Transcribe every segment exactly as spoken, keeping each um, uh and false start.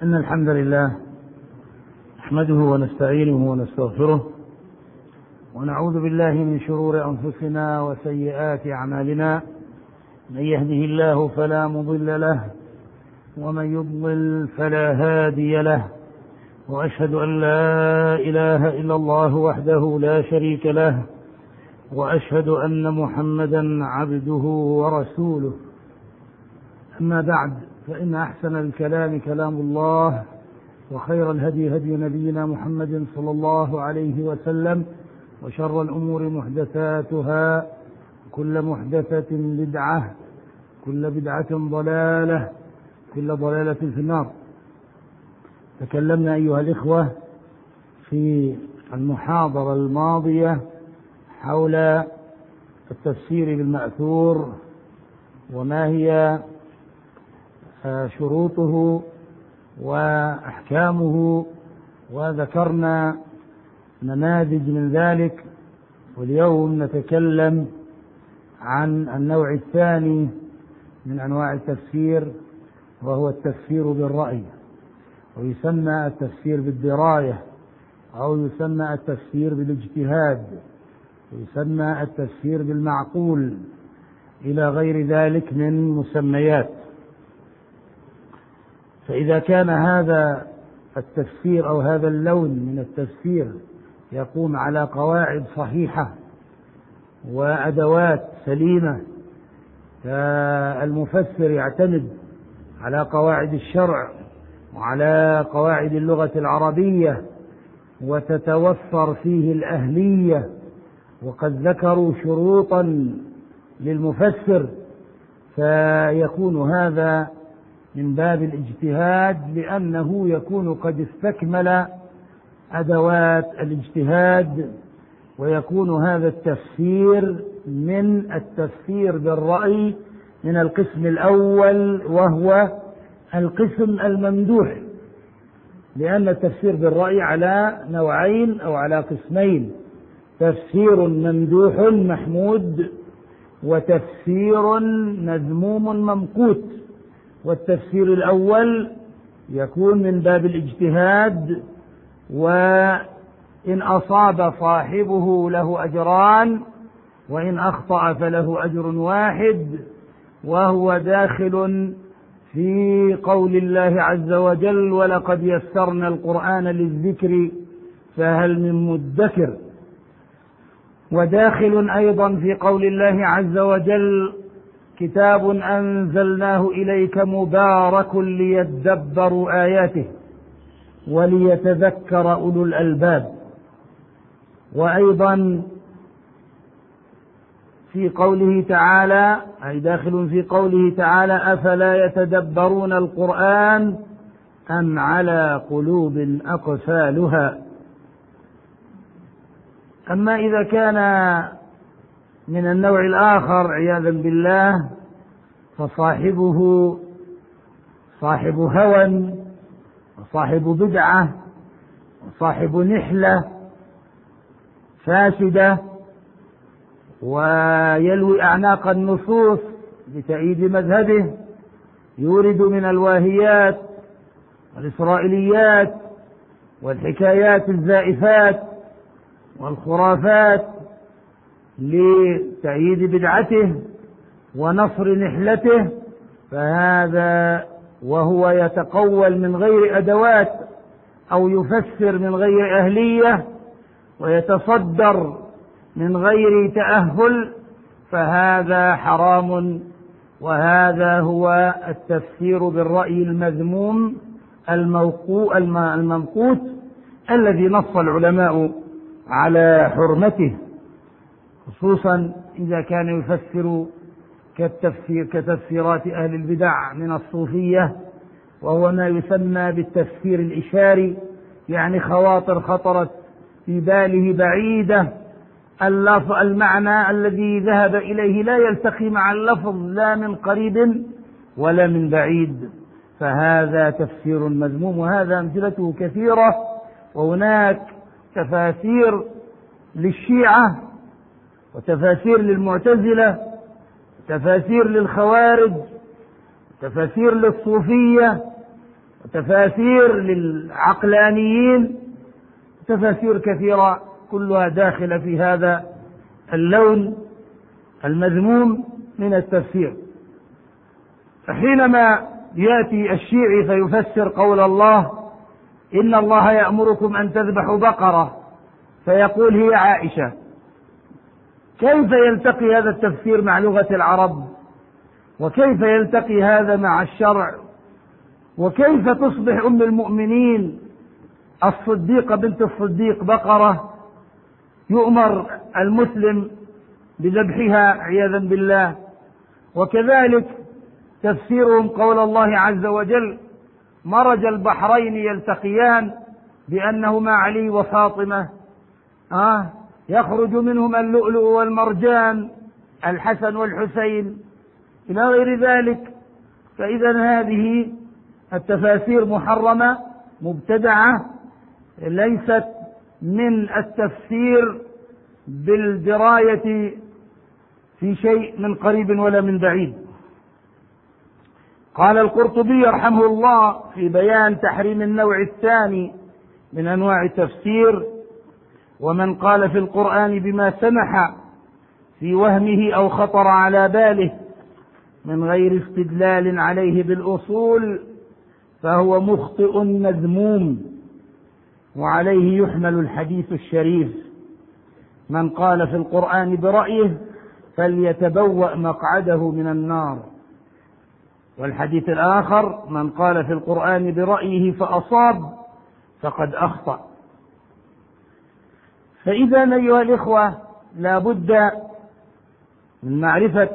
إن الحمد لله نحمده ونستعينه ونستغفره ونعوذ بالله من شرور أنفسنا وسيئات أعمالنا. من يهده الله فلا مضل له ومن يضلل فلا هادي له، وأشهد أن لا إله إلا الله وحده لا شريك له، وأشهد أن محمدا عبده ورسوله. أما بعد، فإن أحسن الكلام كلام الله، وخير الهدي هدي نبينا محمد صلى الله عليه وسلم، وشر الأمور محدثاتها، كل محدثة بدعة، كل بدعة ضلالة، كل ضلالة في النار. تكلمنا أيها الإخوة في المحاضرة الماضية حول التفسير بالمأثور وما هي شروطه وأحكامه، وذكرنا نماذج من ذلك. واليوم نتكلم عن النوع الثاني من أنواع التفسير، وهو التفسير بالرأي، ويسمى التفسير بالدراية، أو يسمى التفسير بالاجتهاد، ويسمى التفسير بالمعقول، إلى غير ذلك من مسميات. فإذا كان هذا التفسير أو هذا اللون من التفسير يقوم على قواعد صحيحة وأدوات سليمة، فالمفسر يعتمد على قواعد الشرع وعلى قواعد اللغة العربية، وتتوفر فيه الأهلية، وقد ذكروا شروطا للمفسر، فيكون هذا من باب الاجتهاد، لأنه يكون قد استكمل أدوات الاجتهاد، ويكون هذا التفسير من التفسير بالرأي من القسم الأول، وهو القسم الممدوح، لأن التفسير بالرأي على نوعين أو على قسمين: تفسير ممدوح محمود، وتفسير مذموم ممقوت. والتفسير الأول يكون من باب الاجتهاد، وإن أصاب صاحبه له أجران، وإن أخطأ فله أجر واحد، وهو داخل في قول الله عز وجل: ولقد يسرنا القرآن للذكر فهل من مدكر. وداخل أيضا في قول الله عز وجل: كتاب أنزلناه إليك مبارك ليدبروا آياته وليتذكر أولو الألباب. وأيضا في قوله تعالى، أي داخل في قوله تعالى: أفلا يتدبرون القرآن أم على قلوب أقفالها. أما إذا كان من النوع الآخر عياذا بالله، فصاحبه صاحب هوى، وصاحب بدعة، وصاحب نحلة فاسدة، ويلوي أعناق النصوص بتأييد مذهبه، يورد من الواهيات والإسرائيليات والحكايات الزائفات والخرافات لتأييد بدعته ونصر نحلته، فهذا وهو يتقول من غير أدوات، أو يفسر من غير أهلية، ويتصدر من غير تأهل، فهذا حرام. وهذا هو التفسير بالرأي المذموم الممقوت، الذي نص العلماء على حرمته، خصوصا إذا كان يفسر كالتفسير كتفسيرات أهل البدع من الصوفية، وهو ما يسمى بالتفسير الإشاري، يعني خواطر خطرت في باله بعيدة، اللفظ المعنى الذي ذهب إليه لا يلتقي مع اللفظ لا من قريب ولا من بعيد، فهذا تفسير مذموم. وهذا أمثلته كثيرة، وهناك تفاسير للشيعة، وتفاسير للمعتزلة، تفاسير للخوارج، تفاسير للصوفية، تفاسير للعقلانيين، تفاسير كثيرة كلها داخلة في هذا اللون المذموم من التفسير. فحينما يأتي الشيعي فيفسر قول الله إن الله يأمركم أن تذبحوا بقرة فيقول هي عائشة، كيف يلتقي هذا التفسير مع لغة العرب؟ وكيف يلتقي هذا مع الشرع؟ وكيف تصبح أم المؤمنين الصديقة بنت الصديق بقرة يؤمر المسلم بذبحها عياذا بالله؟ وكذلك تفسيرهم قول الله عز وجل مرج البحرين يلتقيان بأنهما علي وفاطمة، آه يخرج منهما اللؤلؤ والمرجان، الحسن والحسين، إلى غير ذلك. فإذا هذه التفاسير محرمة مبتدعة، ليست من التفسير بالدراية في شيء من قريب ولا من بعيد. قال القرطبي رحمه الله في بيان تحريم النوع الثاني من أنواع التفسير: ومن قال في القرآن بما سمح في وهمه أو خطر على باله من غير استدلال عليه بالأصول فهو مخطئ مذموم، وعليه يحمل الحديث الشريف: من قال في القرآن برأيه فليتبوأ مقعده من النار. والحديث الآخر: من قال في القرآن برأيه فأصاب فقد أخطأ. فإذا أيها الإخوة لا بد من معرفة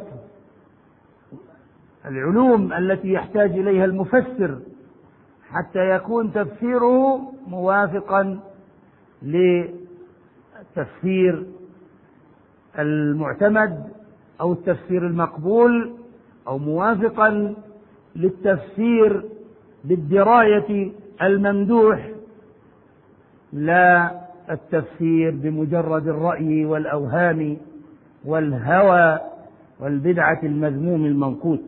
العلوم التي يحتاج إليها المفسر حتى يكون تفسيره موافقا للتفسير المعتمد أو التفسير المقبول، أو موافقا للتفسير بالدراية الممدوح، لا التفسير بمجرد الرأي والأوهام والهوى والبدعة المذموم المنقوط.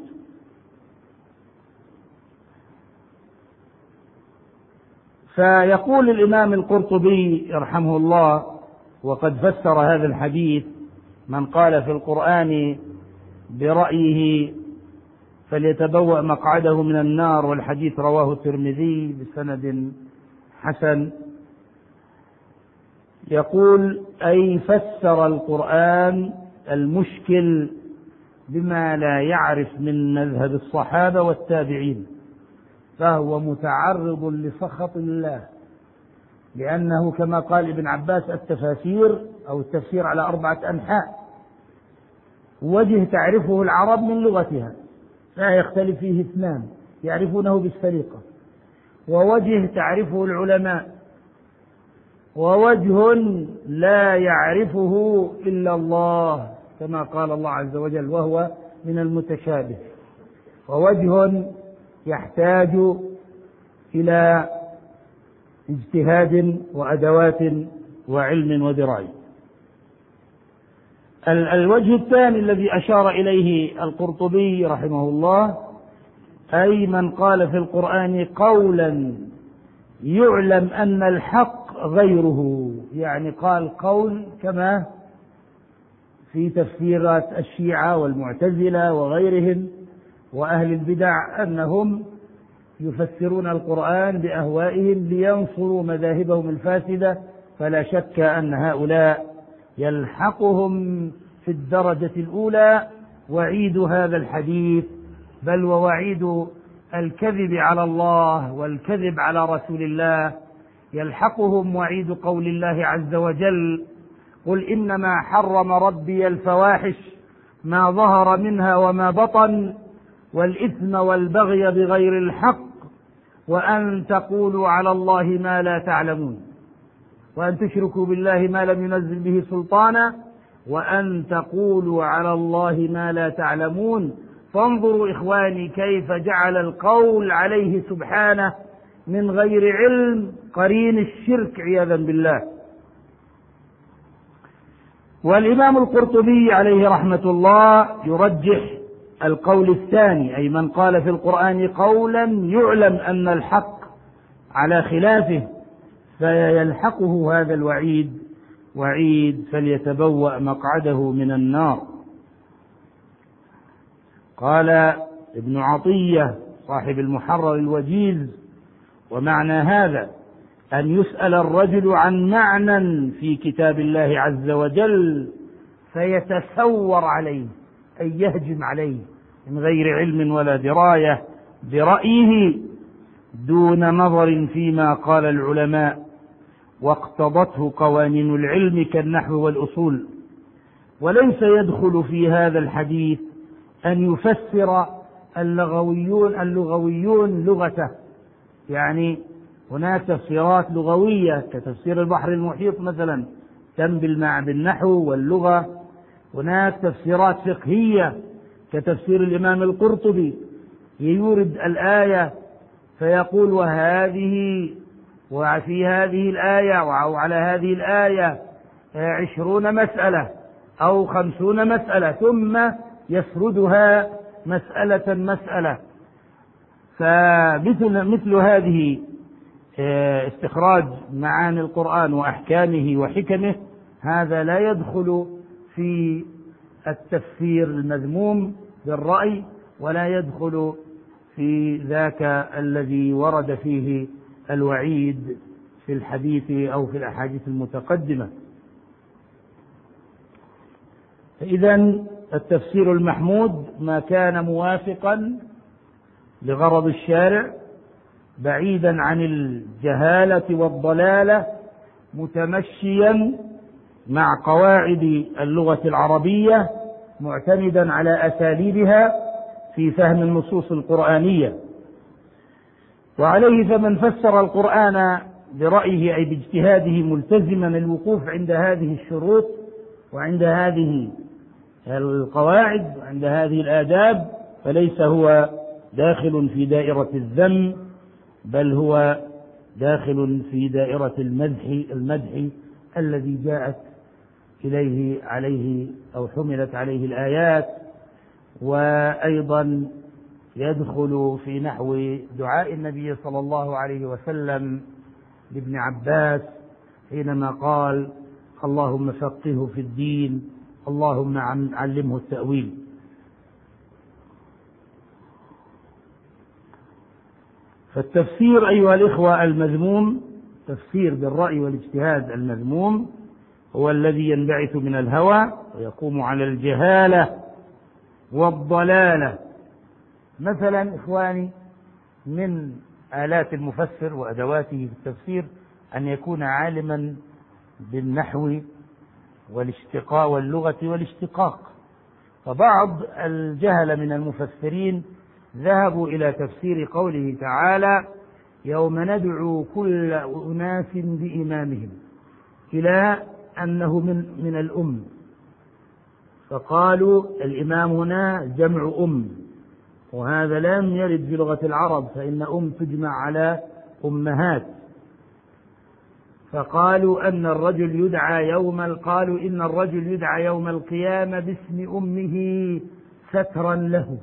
فيقول الإمام القرطبي رحمه الله وقد فسر هذا الحديث: من قال في القرآن برأيه فليتبوأ مقعده من النار، والحديث رواه الترمذي بسند حسن. يقول: أي فسر القرآن المشكل بما لا يعرف من مذهب الصحابة والتابعين، فهو متعرض لسخط الله، لأنه كما قال ابن عباس: التفاسير أو التفسير على أربعة أنحاء، وجه تعرفه العرب من لغتها لا يختلف فيه اثنان يعرفونه بالسليقة، ووجه تعرفه العلماء، ووجه لا يعرفه إلا الله كما قال الله عز وجل: وهو من المتشابه، ووجه يحتاج إلى اجتهاد وأدوات وعلم ودراية. الوجه الثاني الذي أشار إليه القرطبي رحمه الله: أي من قال في القرآن قولا يعلم أن الحق غيره، يعني قال قول كما في تفسيرات الشيعة والمعتزلة وغيرهم وأهل البدع، أنهم يفسرون القرآن بأهوائهم لينصروا مذاهبهم الفاسدة، فلا شك أن هؤلاء يلحقهم في الدرجة الأولى وعيد هذا الحديث، بل ووعيد الكذب على الله والكذب على رسول الله، يلحقهم وعيد قول الله عز وجل: قل إنما حرم ربي الفواحش ما ظهر منها وما بطن والإثم والبغي بغير الحق وأن تقولوا على الله ما لا تعلمون، وأن تشركوا بالله ما لم ينزل به سلطانا، وأن تقولوا على الله ما لا تعلمون. فانظروا إخواني كيف جعل القول عليه سبحانه من غير علم قرين الشرك عياذا بالله. والإمام القرطبي عليه رحمة الله يرجح القول الثاني، أي من قال في القرآن قولا يعلم أن الحق على خلافه فيلحقه هذا الوعيد، وعيد فليتبوأ مقعده من النار. قال ابن عطية صاحب المحرر الوجيز: ومعنى هذا أن يسأل الرجل عن معنى في كتاب الله عز وجل فيتثور عليه، أي يهجم عليه من غير علم ولا دراية برأيه دون نظر فيما قال العلماء واقتضته قوانين العلم كالنحو والأصول. وليس يدخل في هذا الحديث أن يفسر اللغويون اللغويون لغته، يعني هناك تفسيرات لغوية كتفسير البحر المحيط مثلا تنبل مع بالنحو واللغة. هناك تفسيرات فقهية كتفسير الإمام القرطبي، يورد الآية فيقول وهذه وفي هذه الآية أو على هذه الآية عشرون مسألة أو خمسون مسألة، ثم يسردها مسألة مسألة. فمثل مثل هذه استخراج معاني القرآن وأحكامه وحكمه، هذا لا يدخل في التفسير المذموم بالرأي، ولا يدخل في ذاك الذي ورد فيه الوعيد في الحديث أو في الأحاديث المتقدمة. إذن التفسير المحمود ما كان موافقا لغرض الشارع بعيدا عن الجهالة والضلالة، متمشيا مع قواعد اللغة العربية، معتمدا على أساليبها في فهم النصوص القرآنية. وعليه فمن فسر القرآن برأيه أي باجتهاده ملتزما الوقوف عند هذه الشروط وعند هذه القواعد وعند هذه الآداب، فليس هو داخل في دائرة الذم، بل هو داخل في دائرة المدح المدح الذي جاءت إليه عليه أو حملت عليه الآيات. وأيضا يدخل في نحو دعاء النبي صلى الله عليه وسلم لابن عباس حينما قال اللهم فقهه في الدين اللهم علمه التأويل. فالتفسير أيها الإخوة المذموم، تفسير بالرأي والاجتهاد المذموم، هو الذي ينبعث من الهوى ويقوم على الجهالة والضلالة. مثلا إخواني، من آلات المفسر وأدواته في التفسير أن يكون عالما بالنحو والاشتقاق واللغة والاشتقاق. فبعض الجهل من المفسرين ذهبوا إلى تفسير قوله تعالى يوم ندعو كل أناس بإمامهم إلى أنه من, من الأم، فقالوا الإمام هنا جمع أم، وهذا لم يرد في لغة العرب، فإن أم تجمع على أمهات. فقالوا أن الرجل يدعى يوم قالوا إن الرجل يدعى يوم القيامة باسم أمه سترا له،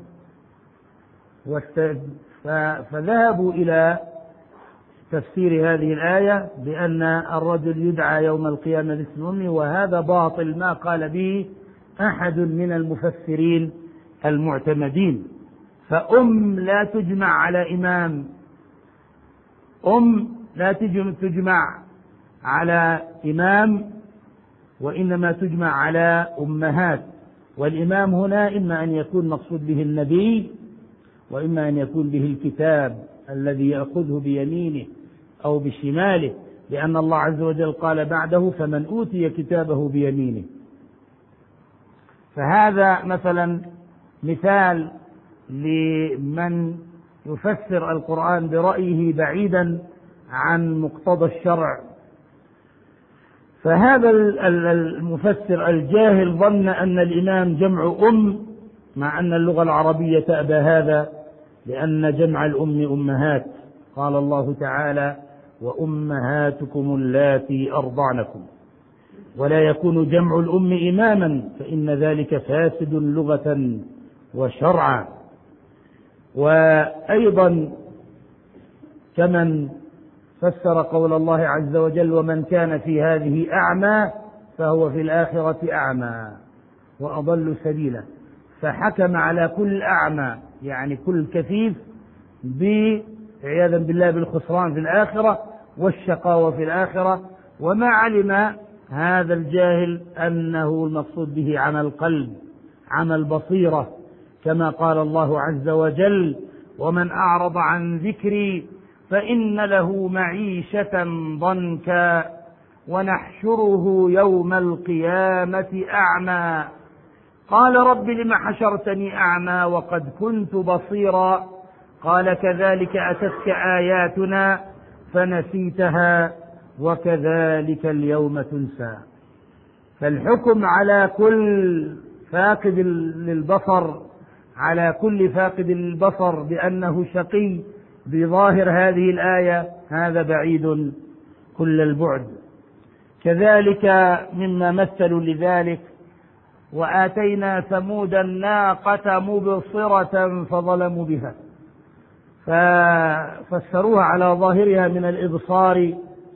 فذهبوا إلى تفسير هذه الآية بأن الرجل يدعى يوم القيامة باسم أمه، وهذا باطل ما قال به أحد من المفسرين المعتمدين. فأم لا تجمع على إمام، أم لا تجمع على إمام، وإنما تجمع على أمهات. والإمام هنا إما أن يكون مقصود به النبي، وإما أن يكون به الكتاب الذي يأخذه بيمينه أو بشماله، لأن الله عز وجل قال بعده فمن أوتي كتابه بيمينه. فهذا مثلا مثال لمن يفسر القرآن برأيه بعيدا عن مقتضى الشرع. فهذا المفسر الجاهل ظن أن الإمام جمع أم، مع أن اللغة العربية تأبى هذا، لأن جمع الأم أمهات. قال الله تعالى وأمهاتكم اللاتي أرضعنكم، ولا يكون جمع الأم إماما، فإن ذلك فاسد لغة وشرعا. وأيضا كمن فسر قول الله عز وجل ومن كان في هذه أعمى فهو في الآخرة أعمى وأضل سبيلا، فحكم على كل أعمى يعني كل كفيف عياذا بالله بالخسران في الآخرة والشقاوة في الآخرة. وما علم هذا الجاهل أنه المقصود به عمى القلب، عمى البصيرة، كما قال الله عز وجل ومن أعرض عن ذكري فإن له معيشة ضنكا ونحشره يوم القيامة أعمى قال رب لم حشرتني أعمى وقد كنت بصيرا قال كذلك أتتك آياتنا فنسيتها وكذلك اليوم تنسى. فالحكم على كل فاقد للبصر على كل فاقد للبصر بأنه شقي بظاهر هذه الآية هذا بعيد كل البعد. كذلك مما مثلوا لذلك وآتينا ثمود الناقة مبصرة فظلموا بها، ففسروها على ظاهرها من الإبصار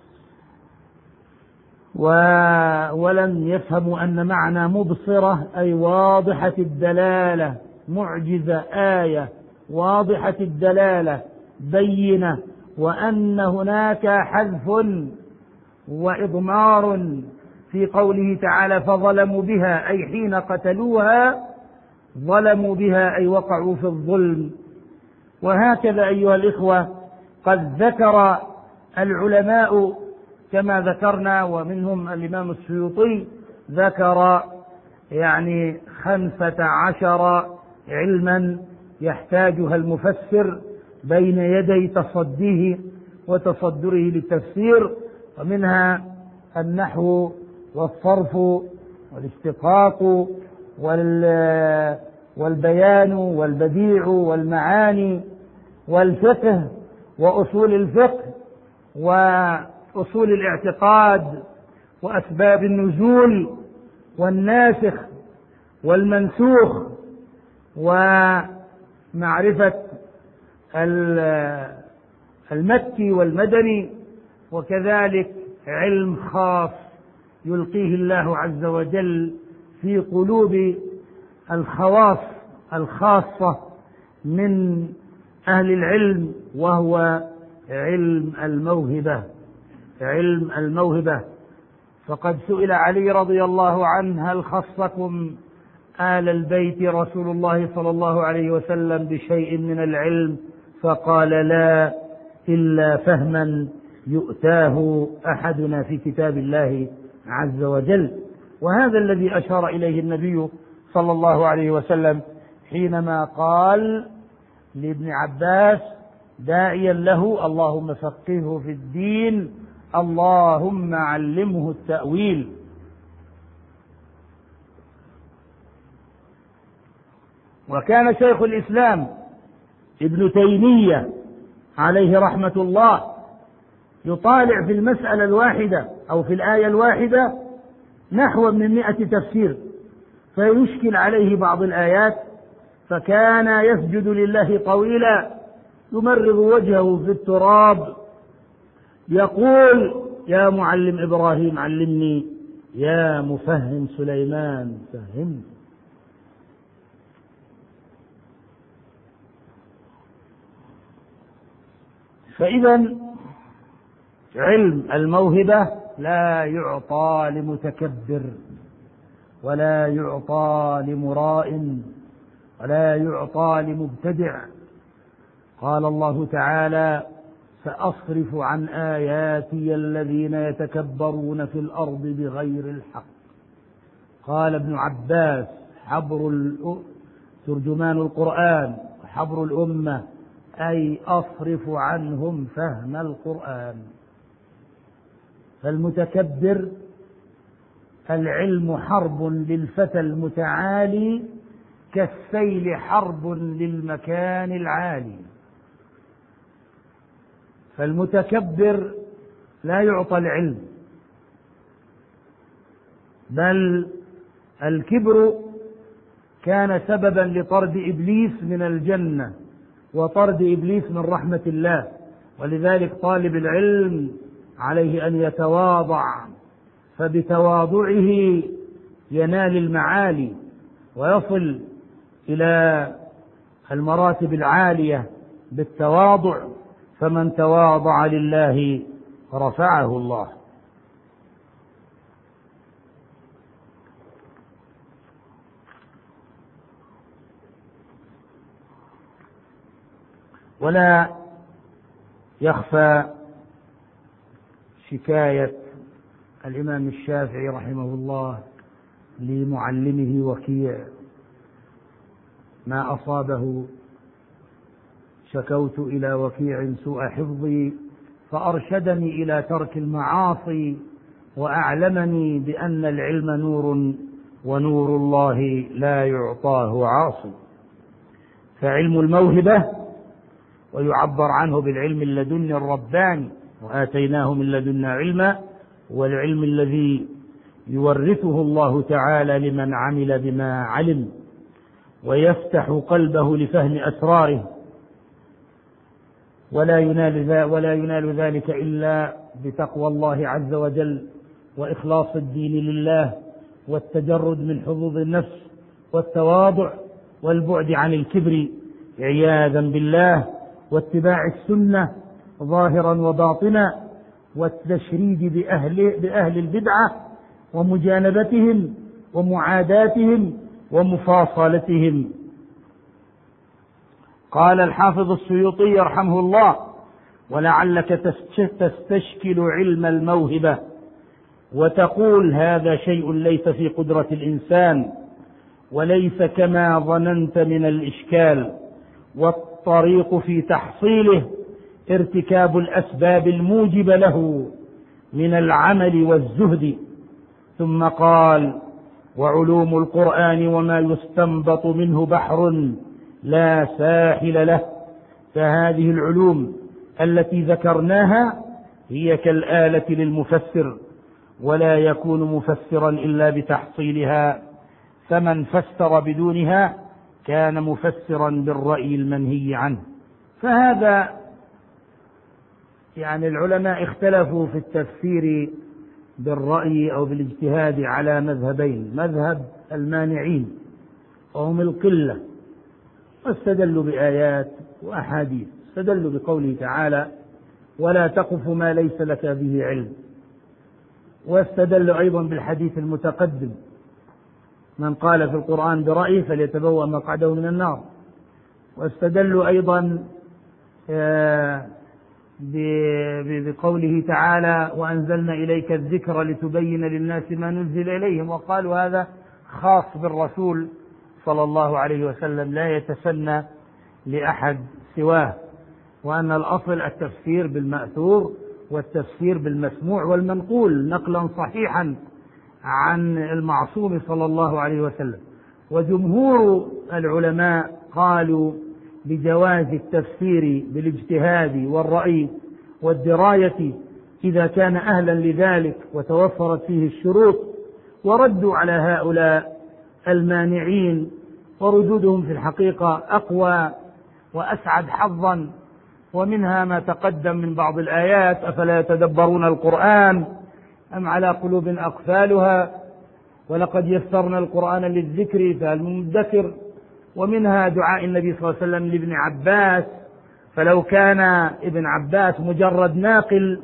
ولم يفهموا أن معنى مبصرة أي واضحة الدلالة، معجزة، آية واضحة الدلالة بينة، وأن هناك حذف وإضمار في قوله تعالى فظلموا بها أي حين قتلوها ظلموا بها أي وقعوا في الظلم. وهكذا أيها الإخوة قد ذكر العلماء كما ذكرنا، ومنهم الإمام السيوطي ذكر يعني خمسة عشر علما يحتاجها المفسر بين يدي تصديه وتصدره للتفسير، ومنها النحو والصرف والاشتقاق والبيان والبديع والمعاني والفقه وأصول الفقه وأصول الاعتقاد وأسباب النزول والناسخ والمنسوخ ومعرفة المكي والمدني، وكذلك علم خاص يلقيه الله عز وجل في قلوب الخواص الخاصة من أهل العلم، وهو علم الموهبة علم الموهبة. فقد سئل علي رضي الله عنه هل خصكم آل البيت رسول الله صلى الله عليه وسلم بشيء من العلم؟ فقال لا، إلا فهما يؤتاه أحدنا في كتاب الله عز وجل. وهذا الذي أشار إليه النبي صلى الله عليه وسلم حينما قال لابن عباس داعيا له اللهم فقهه في الدين اللهم علمه التأويل. وكان شيخ الإسلام ابن تيمية عليه رحمة الله يطالع في المسألة الواحدة أو في الآية الواحدة نحو من مئة تفسير، فيشكل عليه بعض الآيات، فكان يسجد لله طويلا يمرغ وجهه في التراب يقول يا معلم إبراهيم علمني، يا مفهم سليمان فهمني. فإذا علم الموهبة لا يعطى لمتكبر ولا يعطى لمراء ولا يعطى لمبتدع. قال الله تعالى سأصرف عن آياتي الذين يتكبرون في الأرض بغير الحق. قال ابن عباس حبر ترجمان القرآن حبر الأمة أي أصرف عنهم فهم القرآن. فالمتكبر العلم حرب للفتى المتعالي كالسيل حرب للمكان العالي. فالمتكبر لا يعطى العلم، بل الكبر كان سببا لطرد إبليس من الجنة وطرد إبليس من رحمة الله. ولذلك طالب العلم عليه أن يتواضع، فبتواضعه ينال المعالي ويصل إلى المراتب العالية بالتواضع، فمن تواضع لله رفعه الله. ولا يخفى شكاية الإمام الشافعي رحمه الله لمعلمه وكيع ما أصابه: شكوت إلى وكيع سوء حفظي فأرشدني إلى ترك المعاصي وأعلمني بأن العلم نور ونور الله لا يعطاه عاصي. فعلم الموهبة، ويعبر عنه بالعلم اللدني الرباني، وآتيناه من لدنا علما، والعلم الذي يورثه الله تعالى لمن عمل بما علم ويفتح قلبه لفهم أسراره، ولا ينال ولا ينال ذلك إلا بتقوى الله عز وجل وإخلاص الدين لله والتجرد من حظوظ النفس والتواضع والبعد عن الكبر عياذا بالله، واتباع السنة ظاهرا وباطنا، والتشريد بأهل, بأهل البدعة ومجانبتهم ومعاداتهم ومفاصلتهم. قال الحافظ السيوطي يرحمه الله: ولعلك تستشكل علم الموهبة وتقول هذا شيء ليس في قدرة الإنسان وليس كما ظننت من الإشكال، والطريق في تحصيله ارتكاب الأسباب الموجبة له من العمل والزهد. ثم قال: وعلوم القرآن وما يستنبط منه بحر لا ساحل له، فهذه العلوم التي ذكرناها هي كالآلة للمفسر، ولا يكون مفسرا إلا بتحصيلها، فمن فسر بدونها كان مفسرا بالرأي المنهي عنه. فهذا يعني العلماء اختلفوا في التفسير بالرأي أو بالاجتهاد على مذهبين: مذهب المانعين وهم القلة، واستدلوا بآيات وأحاديث، استدلوا بقوله تعالى: ولا تقف ما ليس لك به علم، واستدلوا أيضا بالحديث المتقدم: من قال في القرآن برأيه فليتبوأ مقعده من النار. واستدلوا أيضا بقوله تعالى: وأنزلنا إليك الذكر لتبين للناس ما نزل إليهم، وقالوا هذا خاص بالرسول صلى الله عليه وسلم لا يتسنى لأحد سواه، وأن الأصل التفسير بالمأثور والتفسير بالمسموع والمنقول نقلا صحيحا عن المعصوم صلى الله عليه وسلم. وجمهور العلماء قالوا بجواز التفسير بالاجتهاد والرأي والدراية إذا كان أهلا لذلك وتوفرت فيه الشروط، وردوا على هؤلاء المانعين، وردودهم في الحقيقة أقوى وأسعد حظا، ومنها ما تقدم من بعض الآيات: أفلا يتدبرون القرآن أم على قلوب أقفالها ولقد يسرنا القرآن للذكر فهل من مدكر. ومنها دعاء النبي صلى الله عليه وسلم لابن عباس: فلو كان ابن عباس مجرد ناقل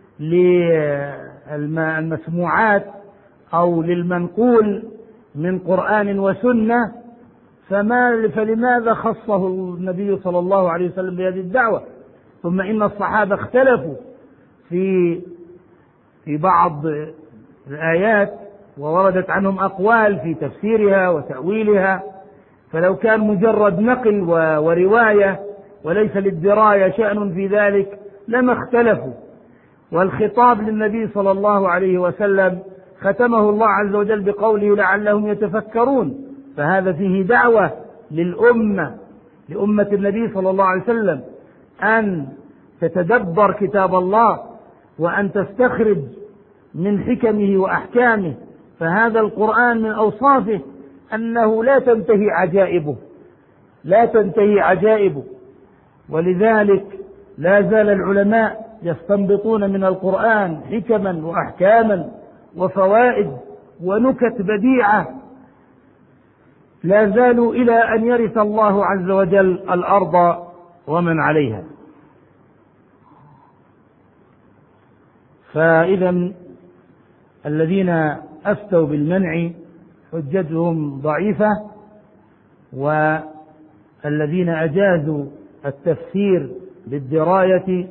للمسموعات أو للمنقول من قرآن وسنة فما فلماذا خصه النبي صلى الله عليه وسلم بهذه الدعوة؟ ثم إن الصحابة اختلفوا في في بعض الآيات ووردت عنهم أقوال في تفسيرها وتأويلها، فلو كان مجرد نقل ورواية وليس للدراية شأن في ذلك لما اختلفوا. والخطاب للنبي صلى الله عليه وسلم ختمه الله عز وجل بقوله: لعلهم يتفكرون، فهذا فيه دعوة للأمة لأمة النبي صلى الله عليه وسلم أن تتدبر كتاب الله وأن تستخرج من حكمه وأحكامه، فهذا القرآن من أوصافه أنه لا تنتهي عجائبه، لا تنتهي عجائبه. ولذلك لا زال العلماء يستنبطون من القرآن حكما وأحكاما وفوائد ونكت بديعة لا زالوا إلى أن يرث الله عز وجل الأرض ومن عليها. فإذا الذين أفتوا بالمنع حجتهم ضعيفة، والذين أجازوا التفسير بالدراية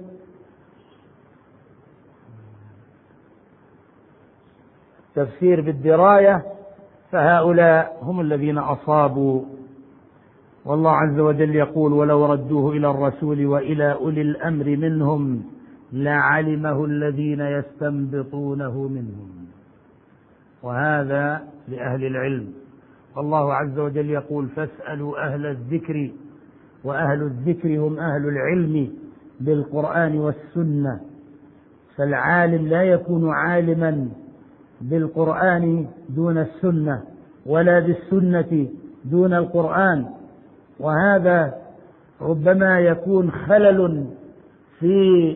التفسير بالدراية فهؤلاء هم الذين أصابوا. والله عز وجل يقول: ولو ردوه إلى الرسول وإلى أولي الأمر منهم لعلمه الذين يستنبطونه منهم. وهذا لأهل العلم. والله عز وجل يقول: فاسألوا أهل الذكر، وأهل الذكر هم أهل العلم بالقرآن والسنة. فالعالم لا يكون عالما بالقرآن دون السنة، ولا بالسنة دون القرآن. وهذا ربما يكون خلل في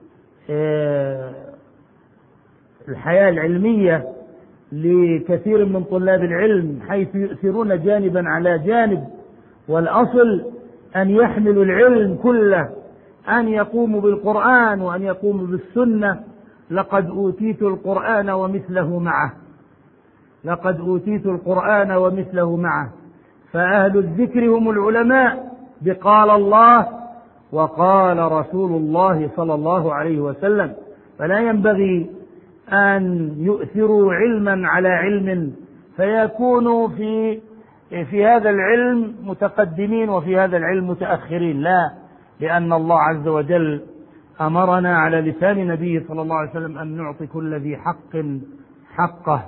الحياة العلمية لكثير من طلاب العلم، حيث يؤثرون جانبا على جانب، والأصل أن يحملوا العلم كله، أن يقوموا بالقرآن وأن يقوموا بالسنة. لقد أوتيت القرآن ومثله معه، لقد أوتيت القرآن ومثله معه. فأهل الذكر هم العلماء بقال الله وقال رسول الله صلى الله عليه وسلم. فلا ينبغي أن يؤثروا علما على علم فيكونوا في في هذا العلم متقدمين وفي هذا العلم متأخرين، لا، لأن الله عز وجل أمرنا على لسان نبيه صلى الله عليه وسلم أن نعطي كل ذي حق حقه.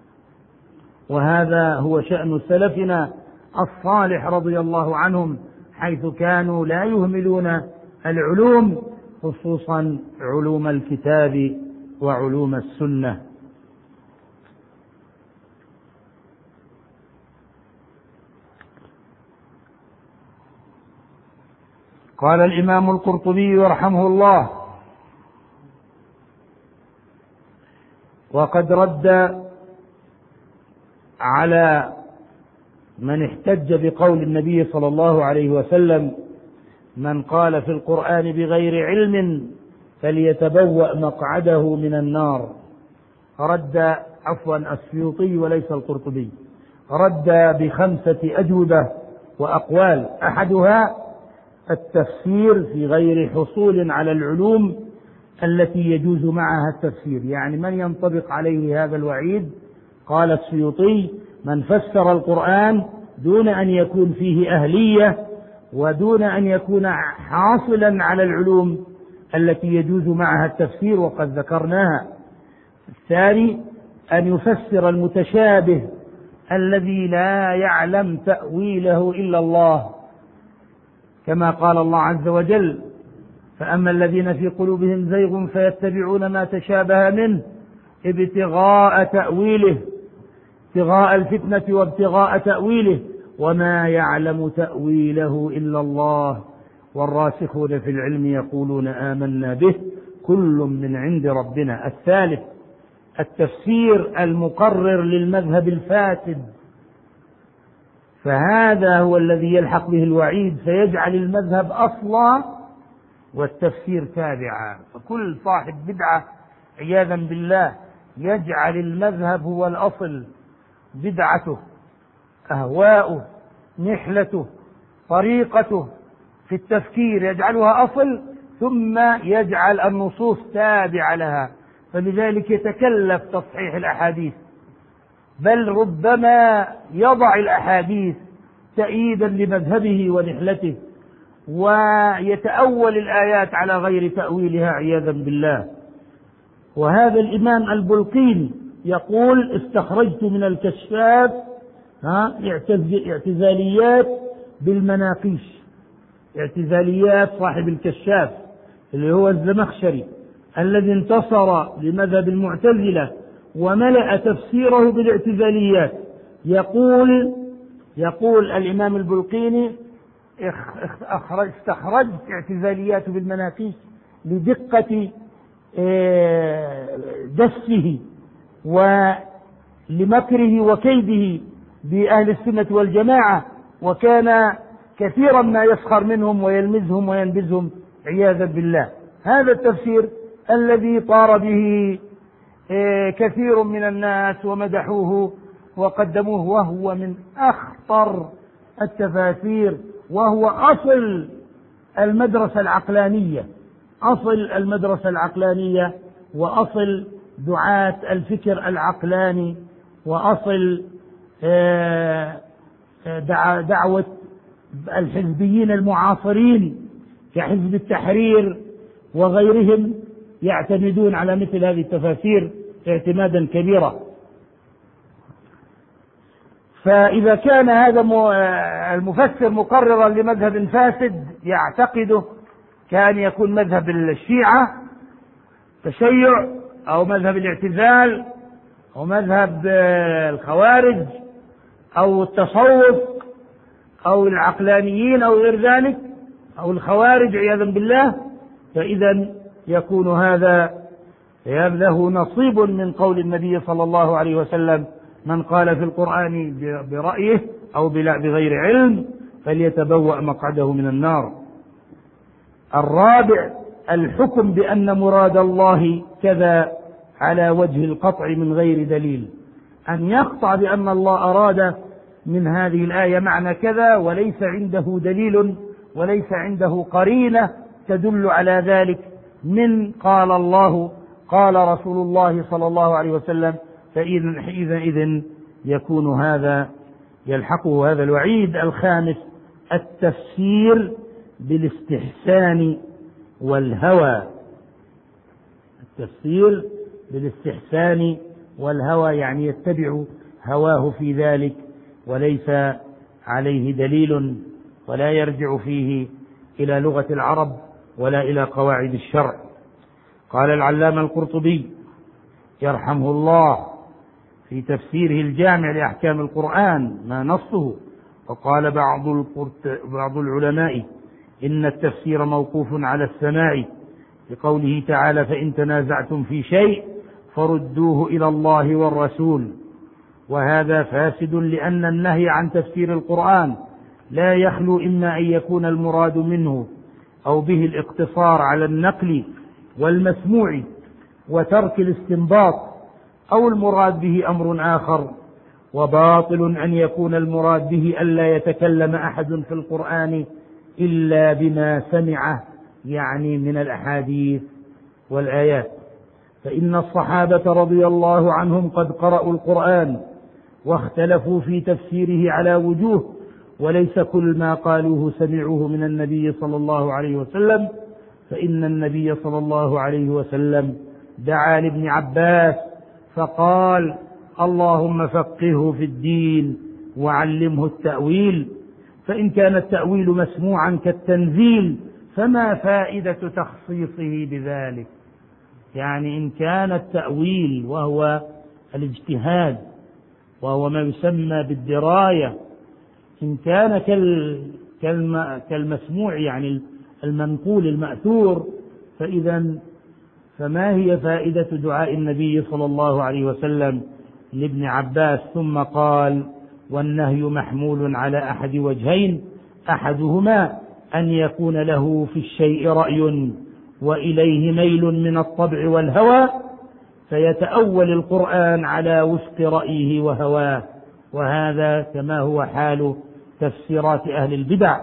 وهذا هو شأن سلفنا الصالح رضي الله عنهم، حيث كانوا لا يهملون العلوم، خصوصا علوم الكتاب وعلوم السنة. قال الإمام القرطبي رحمه الله: وقد رد على من احتج بقول النبي صلى الله عليه وسلم: من قال في القرآن بغير علم فليتبوأ مقعده من النار. رد عفوا السيوطي وليس القرطبي، رد بخمسة أجوبة وأقوال. أحدها التفسير في غير حصول على العلوم التي يجوز معها التفسير، يعني من ينطبق عليه هذا الوعيد. قال السيوطي: من فسر القرآن دون أن يكون فيه أهلية ودون أن يكون حاصلا على العلوم التي يجوز معها التفسير، وقد ذكرناها. الثاني أن يفسر المتشابه الذي لا يعلم تأويله إلا الله، كما قال الله عز وجل: فأما الذين في قلوبهم زيغ فيتبعون ما تشابه منه ابتغاء تأويله، ابتغاء الفتنة وابتغاء تأويله، وما يعلم تأويله إلا الله، والراسخون في العلم يقولون آمنا به كل من عند ربنا. الثالث التفسير المقرر للمذهب الفاسد، فهذا هو الذي يلحق به الوعيد، فيجعل المذهب أصلا والتفسير تابعا. فكل صاحب بدعة عياذا بالله يجعل المذهب هو الأصل، بدعته، أهواؤه، نحلته، طريقته في التفكير يجعلها أصل، ثم يجعل النصوص تابعة لها. فلذلك يتكلف تصحيح الأحاديث، بل ربما يضع الأحاديث تأييدا لمذهبه ونحلته، ويتأول الآيات على غير تأويلها عياذا بالله. وهذا الإمام البلقيني يقول: استخرجت من الكشاف ها اعتزاليات بالمناقيش، اعتزاليات صاحب الكشاف اللي هو الزمخشري الذي انتصر لمذهب المعتزلة وملأ تفسيره بالاعتزاليات. يقول: يقول الإمام البلقيني استخرجت اعتزاليات بالمناقيس لدقة دسه ولمكره وكيده بأهل السنة والجماعة، وكان كثيرا ما يسخر منهم ويلمزهم وينبذهم عياذا بالله. هذا التفسير الذي طار به كثير من الناس ومدحوه وقدموه، وهو من أخطر التفاسير، وهو أصل المدرسة العقلانية، أصل المدرسة العقلانية وأصل دعاة الفكر العقلاني، وأصل دعوة الحزبيين المعاصرين كحزب التحرير وغيرهم، يعتمدون على مثل هذه التفاسير اعتمادا كبيرا. فإذا كان هذا المفسر مقررا لمذهب فاسد يعتقده كأن يكون مذهب الشيعة تشيع، أو مذهب الاعتزال، أو مذهب الخوارج، أو التصوف، أو العقلانيين، أو غير ذلك، أو الخوارج عياذا بالله، فإذا يكون هذا له نصيب من قول النبي صلى الله عليه وسلم: من قال في القرآن برأيه أو بغير علم فليتبوأ مقعده من النار. الرابع: الحكم بأن مراد الله كذا على وجه القطع من غير دليل، أن يقطع بأن الله أراد من هذه الآية معنى كذا وليس عنده دليل وليس عنده قرينة تدل على ذلك من قال الله قال رسول الله صلى الله عليه وسلم، فإذا إذن يكون هذا يلحقه هذا الوعيد. الخامس: التفسير بالاستحسان والهوى. التفسير بالاستحسان والهوى يعني يتبع هواه في ذلك وليس عليه دليل ولا يرجع فيه إلى لغة العرب ولا إلى قواعد الشرع. قال العلامة القرطبي يرحمه الله في تفسيره الجامع لأحكام القرآن ما نصه، وقال بعض بعض العلماء إن التفسير موقوف على السماع لقوله تعالى: فإن تنازعتم في شيء فردوه إلى الله والرسول. وهذا فاسد لأن النهي عن تفسير القرآن لا يخلو إما أن يكون المراد منه أو به الاقتصار على النقل والمسموع وترك الاستنباط، أو المراد به أمر آخر. وباطل أن يكون المراد به ألا يتكلم أحد في القرآن إلا بما سمعه، يعني من الأحاديث والآيات، فإن الصحابة رضي الله عنهم قد قرأوا القرآن واختلفوا في تفسيره على وجوه، وليس كل ما قالوه سمعوه من النبي صلى الله عليه وسلم، فإن النبي صلى الله عليه وسلم دعا لابن عباس فقال: اللهم فقهه في الدين وعلمه التأويل. فإن كان التأويل مسموعا كالتنزيل فما فائدة تخصيصه بذلك؟ يعني إن كان التأويل وهو الاجتهاد وهو ما يسمى بالدراية، إن كان كالمسموع يعني المنقول المأثور، فإذا فما هي فائدة دعاء النبي صلى الله عليه وسلم لابن عباس؟ ثم قال: والنهي محمول على أحد وجهين، أحدهما أن يكون له في الشيء رأي وإليه ميل من الطبع والهوى فيتأول القرآن على وفق رأيه وهواه، وهذا كما هو حال تفسيرات أهل البدع.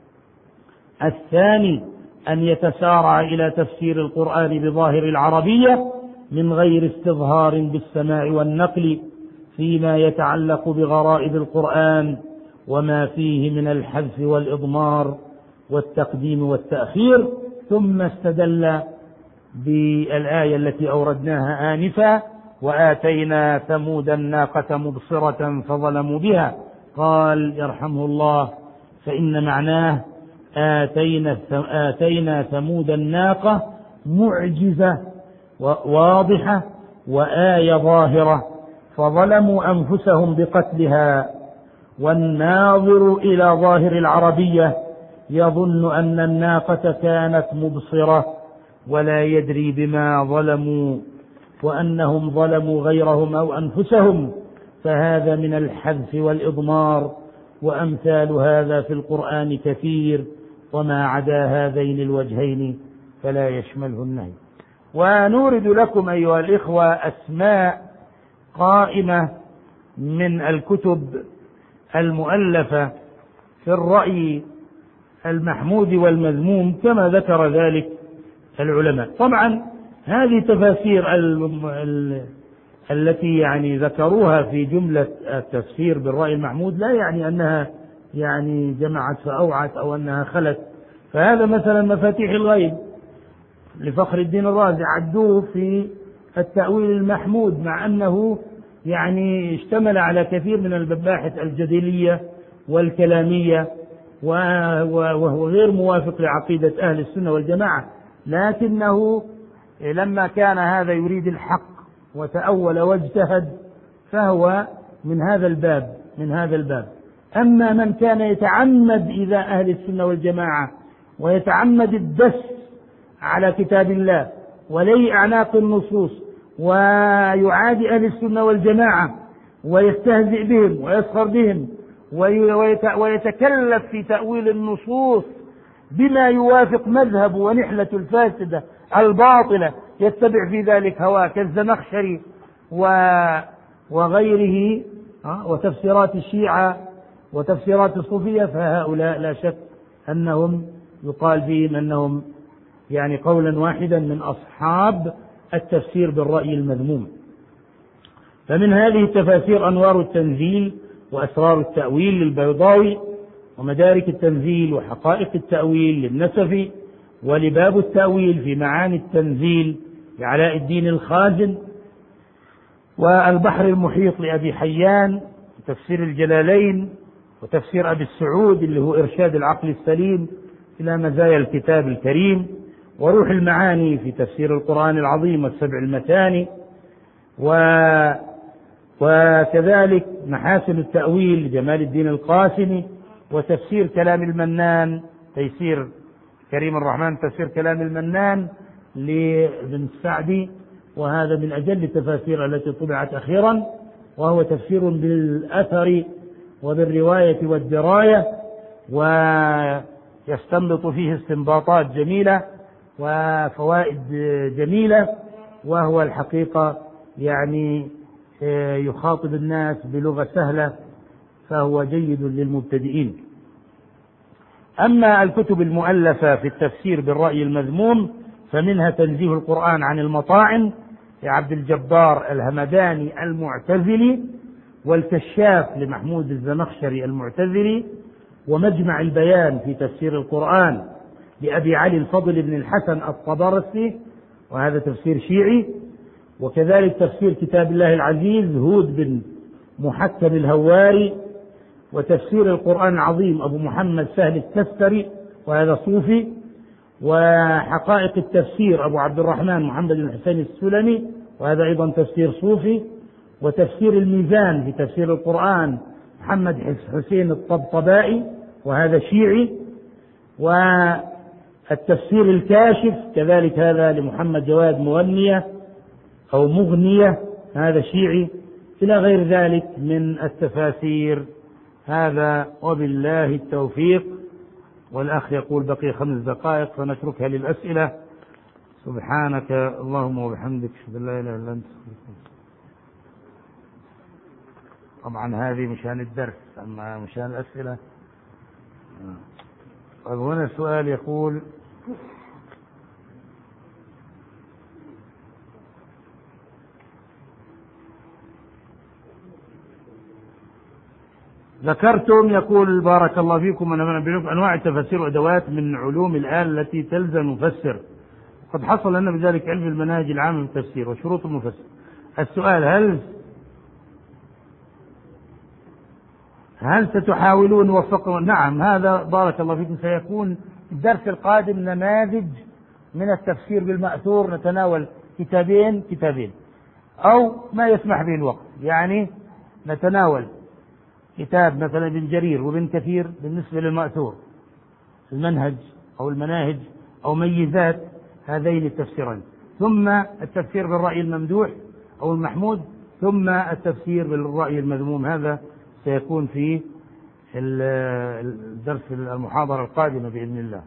الثاني أن يتسارع إلى تفسير القرآن بظاهر العربية من غير استظهار بالسماع والنقل فيما يتعلق بغرائب القرآن وما فيه من الحذف والإضمار والتقديم والتأخير. ثم استدل بالآية التي أوردناها آنفا: وآتينا ثمود الناقة مبصرة فظلموا بها. قال يرحمه الله: فإن معناه آتينا, آتينا ثمود الناقة معجزة واضحة وآية ظاهرة فظلموا أنفسهم بقتلها، والناظر إلى ظاهر العربية يظن أن الناقة كانت مبصرة ولا يدري بما ظلموا وأنهم ظلموا غيرهم أو أنفسهم، فهذا من الحذف والإضمار، وأمثال هذا في القرآن كثير، وما عدا هذين الوجهين فلا يشمله النهي. ونورد لكم أيها الإخوة أسماء قائمة من الكتب المؤلفة في الرأي المحمود والمذموم كما ذكر ذلك العلماء. طبعا هذه تفاسير التي يعني ذكروها في جملة التفسير بالرأي المحمود لا يعني أنها يعني جمعت فأوعت أو أنها خلت. فهذا مثلا مفاتيح الغيب لفخر الدين الرازي عدوه في التأويل المحمود، مع أنه يعني اشتمل على كثير من المباحث الجدلية والكلامية وهو غير موافق لعقيدة أهل السنة والجماعة، لكنه لما كان هذا يريد الحق وتأول واجتهد فهو من هذا الباب من هذا الباب. أما من كان يتعمد إلى أهل السنة والجماعة ويتعمد الدس على كتاب الله ولي أعناق النصوص ويعادي أهل السنة والجماعة ويستهزئ بهم ويسخر بهم ويتكلف في تأويل النصوص بما يوافق مذهب ونحلة الفاسدة الباطلة يتبع في ذلك هواه كالزمخشري وغيره وتفسيرات الشيعة وتفسيرات الصوفية، فهؤلاء لا شك أنهم يقال فيهم أنهم يعني قولا واحدا من أصحاب التفسير بالرأي المذموم. فمن هذه التفاسير أنوار التنزيل وأسرار التأويل للبيضاوي، ومدارك التنزيل وحقائق التأويل للنسفي، ولباب التأويل في معاني التنزيل لعلاء الدين الخازن، والبحر المحيط لأبي حيان، وتفسير الجلالين، وتفسير أبي السعود اللي هو إرشاد العقل السليم إلى مزايا الكتاب الكريم، وروح المعاني في تفسير القرآن العظيم والسبع المثاني، و وكذلك محاسن التأويل لجمال الدين القاسمي، وتفسير كلام المنان تيسير كريم الرحمن تفسير كلام المنان لابن السعدي، وهذا من أجل التفاسير التي طبعت أخيرا، وهو تفسير بالأثر وبالرواية والدراية، ويستنبط فيه استنباطات جميلة وفوائد جميلة، وهو الحقيقة يعني يخاطب الناس بلغة سهلة، فهو جيد للمبتدئين. أما الكتب المؤلفة في التفسير بالرأي المذموم فمنها تنزيه القرآن عن المطاعن لعبد الجبار الهمداني المعتزلي، والكشاف لمحمود الزمخشري المعتزلي، ومجمع البيان في تفسير القرآن لأبي علي الفضل بن الحسن الطبرسي، وهذا تفسير شيعي، وكذلك تفسير كتاب الله العزيز هود بن محكم الهواري، وتفسير القرآن العظيم أبو محمد سهل التستري وهذا صوفي، وحقائق التفسير أبو عبد الرحمن محمد بن حسين السلمي وهذا أيضا تفسير صوفي، وتفسير الميزان في تفسير القرآن محمد حسين الطبطبائي وهذا شيعي، والتفسير الكاشف كذلك هذا لمحمد جواد مغنية أو مغنية هذا شيعي، إلى غير ذلك من التفاسير. هذا وبالله التوفيق. والأخ يقول بقي خمس دقائق فنتركها للأسئلة. سبحانك اللهم وبحمدك أشهد أن لا إله إلا أنت. طبعا هذه مشان الدرس، أما مشان الأسئلة. طيب هنا السؤال يقول: ذكرتم يقول بارك الله فيكم أنواع التفاسير وأدوات من علوم الآن التي تلزم المفسر، قد حصل لنا بذلك علم المناهج العامة في التفسير وشروط المفسر. السؤال: هل هل ستحاولون وفقوا؟ نعم، هذا بارك الله فيكم سيكون الدرس القادم نماذج من التفسير بالمأثور، نتناول كتابين كتابين أو ما يسمح به الوقت، يعني نتناول كتاب مثلا ابن جرير وابن كثير بالنسبة للمأثور، المنهج أو المناهج أو ميزات هذين التفسيرين، ثم التفسير بالرأي الممدوح أو المحمود، ثم التفسير بالرأي المذموم. هذا سيكون في الدرس المحاضرة القادمة بإذن الله.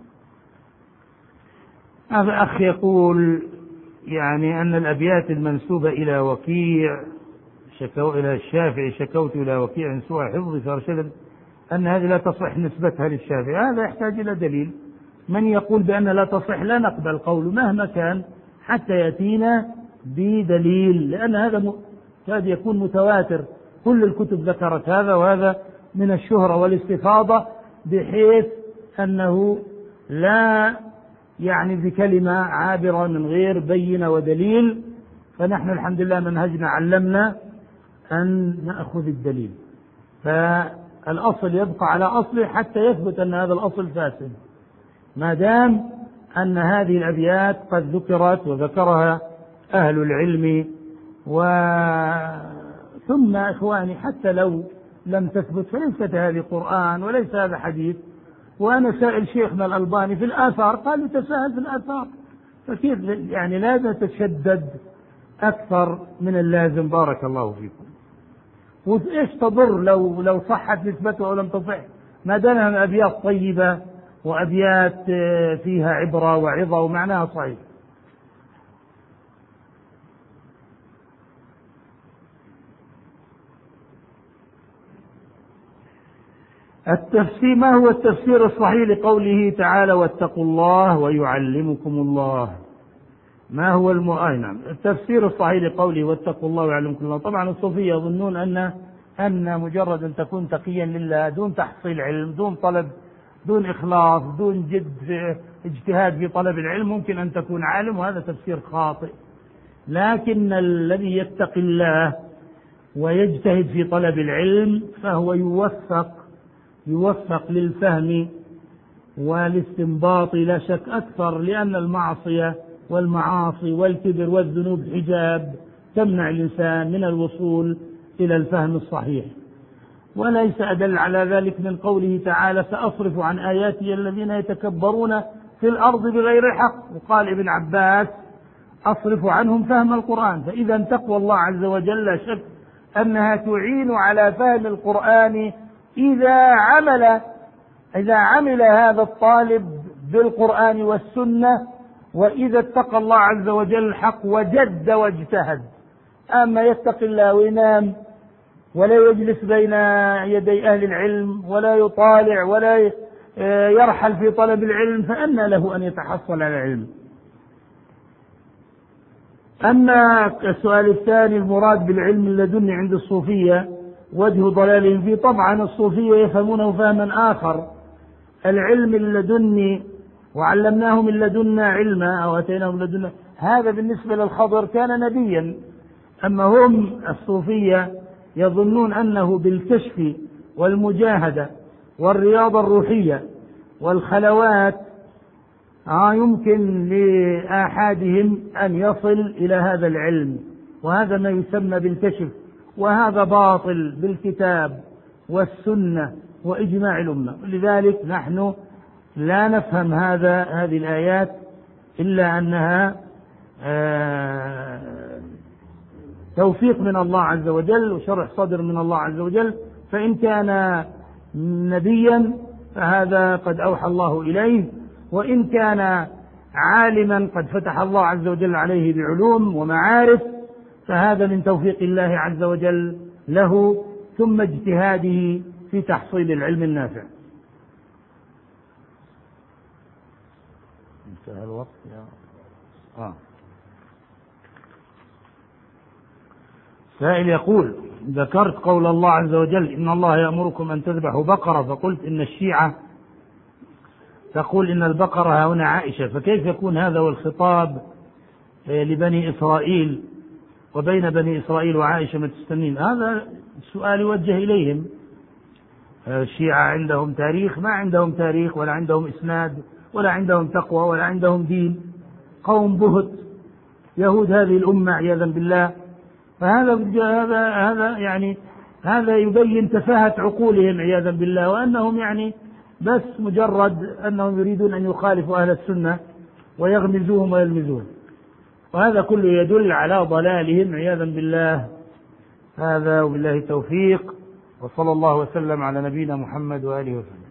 هذا أخ يقول يعني أن الأبيات المنسوبة إلى وكيع شكو إلى الشافعي شكوت إلى وكيع سوء حفظي فارشد أن هذه لا تصح نسبتها للشافعي. هذا يحتاج إلى دليل. من يقول بأن لا تصح لا نقبل قوله مهما كان حتى يأتينا بدليل، لأن هذا قد يكون متواتر، كل الكتب ذكرت هذا، وهذا من الشهرة والاستفاضة بحيث أنه لا يعني بكلمة عابرة من غير بينة ودليل. فنحن الحمد لله منهجنا علمنا أن نأخذ الدليل، فالأصل يبقى على أصله حتى يثبت أن هذا الأصل فاسد، ما دام أن هذه الأبيات قد ذكرت وذكرها أهل العلم. و ثم إخواني حتى لو لم تثبت فليست هذه قرآن وليس هذا حديث. وأنا سائل شيخنا الألباني في الآثار قال تساهل في الآثار، فكيف يعني لا نتشدد أكثر من اللازم. بارك الله فيكم. وإيش تضر لو لو صحت نسبته أو لم تصح، ما دام أبيات طيبة وأبيات فيها عبرة وعظة ومعناها صحيح. التفسير. ما هو التفسير الصحيح لقوله تعالى واتقوا الله ويعلمكم الله؟ ما هو المؤمن؟ التفسير الصحيح لقوله واتقوا الله ويعلمكم الله، طبعا الصوفية يظنون أن أن مجرد أن تكون تقيا لله دون تحصيل علم، دون طلب، دون إخلاص، دون جد في اجتهاد في طلب العلم ممكن أن تكون عالم، وهذا تفسير خاطئ. لكن الذي يتقي الله ويجتهد في طلب العلم فهو يوفق يوفق للفهم والاستنباط لا شك أكثر، لأن المعصية والمعاصي والكبر والذنوب حجاب تمنع الإنسان من الوصول إلى الفهم الصحيح. وليس أدل على ذلك من قوله تعالى سأصرف عن آياتي الذين يتكبرون في الأرض بغير حق. وقال ابن عباس أصرف عنهم فهم القرآن. فإذا تقوى الله عز وجل لا شك أنها تعين على فهم القرآن إذا عمل إذا عمل هذا الطالب بالقرآن والسنة، وإذا اتقى الله عز وجل الحق وجد واجتهد. أما يتقي الله وينام ولا يجلس بين يدي أهل العلم ولا يطالع ولا يرحل في طلب العلم، فأنى له أن يتحصل على العلم. أما السؤال الثاني المراد بالعلم اللدني عند الصوفية وجه ضلالهم فيه، طبعا الصوفية يفهمونه فهما آخر. العلم اللدني وعلمناه من لدنا علما أو أتيناه من لدنا، هذا بالنسبة للخضر كان نبيا. أما هم الصوفية يظنون أنه بالكشف والمجاهدة والرياضة الروحية والخلوات آه يمكن لآحادهم أن يصل إلى هذا العلم، وهذا ما يسمى بالكشف، وهذا باطل بالكتاب والسنة وإجماع الأمة. لذلك نحن لا نفهم هذا هذه الآيات إلا أنها توفيق من الله عز وجل وشرح صدر من الله عز وجل. فإن كان نبيا فهذا قد أوحى الله إليه، وإن كان عالما قد فتح الله عز وجل عليه بعلوم ومعارف فهذا من توفيق الله عز وجل له، ثم اجتهاده في تحصيل العلم النافع. انتهى الوقت يا آه. سائل يقول ذكرت قول الله عز وجل إن الله يأمركم أن تذبحوا بقرة، فقلت إن الشيعة تقول إن البقرة هنا عائشة، فكيف يكون هذا والخطاب لبني إسرائيل وبين بني إسرائيل وعائشة ما تستنين؟ هذا السؤال يوجه إليهم. الشيعة عندهم تاريخ؟ ما عندهم تاريخ ولا عندهم إسناد ولا عندهم تقوى ولا عندهم دين، قوم بهت يهود هذه الأمة عياذا بالله. فهذا هذا هذا يعني هذا يبين تفاهة عقولهم عياذا بالله، وأنهم يعني بس مجرد أنهم يريدون أن يخالفوا أهل السنة ويغمزوهم ويلمزون، وهذا كله يدل على ضلالهم عياذا بالله. هذا وبالله التوفيق، وصلى الله وسلم على نبينا محمد وآله وسلم.